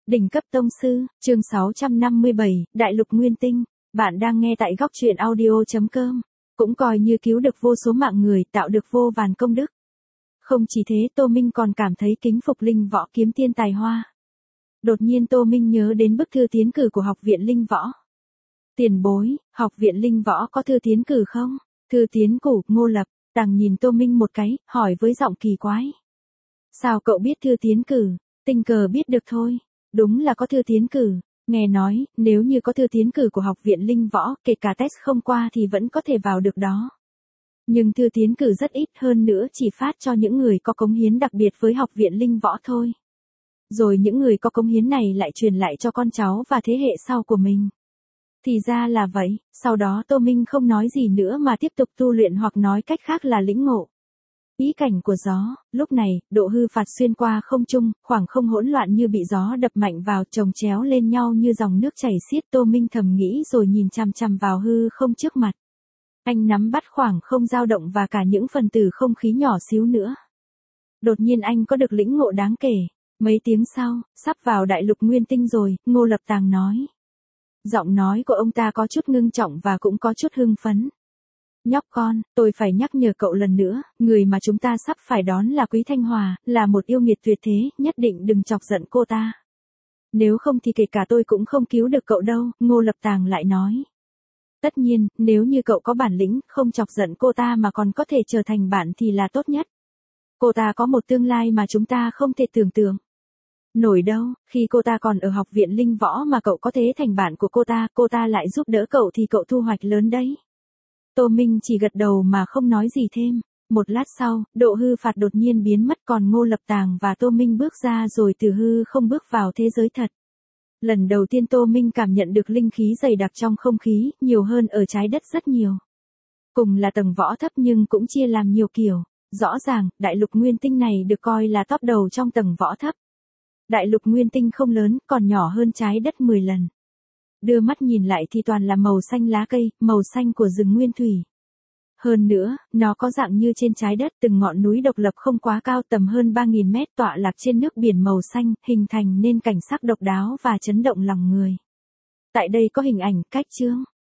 Đỉnh cấp tông sư, chương 657, Đại lục Nguyên Tinh. Bạn đang nghe tại góc truyện audio.com. Cũng coi như cứu được vô số mạng người, tạo được vô vàn công đức. Không chỉ thế, Tô Minh còn cảm thấy kính phục Linh Võ kiếm tiên tài hoa. Đột nhiên Tô Minh nhớ đến bức thư tiến cử của học viện Linh Võ. Tiền bối, học viện Linh Võ có thư tiến cử không? Thư tiến cử, Ngô Lập. Tàng nhìn Tô Minh một cái, hỏi với giọng kỳ quái. Sao cậu biết thư tiến cử? Tình cờ biết được thôi. Đúng là có thư tiến cử. Nghe nói, nếu như có thư tiến cử của học viện Linh Võ, kể cả test không qua thì vẫn có thể vào được đó. Nhưng thư tiến cử rất ít, hơn nữa chỉ phát cho những người có cống hiến đặc biệt với học viện Linh Võ thôi. Rồi những người có cống hiến này lại truyền lại cho con cháu và thế hệ sau của mình. Thì ra là vậy, sau đó Tô Minh không nói gì nữa mà tiếp tục tu luyện, hoặc nói cách khác là lĩnh ngộ ý cảnh của gió. Lúc này, độ hư phạt xuyên qua không trung, khoảng không hỗn loạn như bị gió đập mạnh vào, chồng chéo lên nhau như dòng nước chảy xiết. Tô Minh thầm nghĩ rồi nhìn chằm chằm vào hư không trước mặt. Anh nắm bắt khoảng không dao động và cả những phần tử không khí nhỏ xíu nữa. Đột nhiên anh có được lĩnh ngộ đáng kể. Mấy tiếng sau, sắp vào đại lục Nguyên Tinh rồi, Ngô Lập Tàng nói. Giọng nói của ông ta có chút ngưng trọng và cũng có chút hưng phấn. Nhóc con, tôi phải nhắc nhở cậu lần nữa, người mà chúng ta sắp phải đón là Quý Thanh Hòa, là một yêu nghiệt tuyệt thế, nhất định đừng chọc giận cô ta. Nếu không thì kể cả tôi cũng không cứu được cậu đâu, Ngô Lập Tàng lại nói. Tất nhiên, nếu như cậu có bản lĩnh, không chọc giận cô ta mà còn có thể trở thành bạn thì là tốt nhất. Cô ta có một tương lai mà chúng ta không thể tưởng tượng nổi đâu, khi cô ta còn ở học viện Linh Võ mà cậu có thể thành bạn của cô ta lại giúp đỡ cậu thì cậu thu hoạch lớn đấy. Tô Minh chỉ gật đầu mà không nói gì thêm. Một lát sau, độ hư phạt đột nhiên biến mất, còn Ngô Lập Tàng và Tô Minh bước ra rồi từ hư không bước vào thế giới thật. Lần đầu tiên Tô Minh cảm nhận được linh khí dày đặc trong không khí, nhiều hơn ở trái đất rất nhiều. Cùng là tầng võ thấp nhưng cũng chia làm nhiều kiểu. Rõ ràng, đại lục Nguyên Tinh này được coi là top đầu trong tầng võ thấp. Đại lục Nguyên Tinh không lớn, còn nhỏ hơn trái đất 10 lần. Đưa mắt nhìn lại thì toàn là màu xanh lá cây, màu xanh của rừng nguyên thủy. Hơn nữa, nó có dạng như trên trái đất, từng ngọn núi độc lập không quá cao, tầm hơn 3.000 mét, tọa lạc trên nước biển màu xanh, hình thành nên cảnh sắc độc đáo và chấn động lòng người. Tại đây có hình ảnh, cách chương,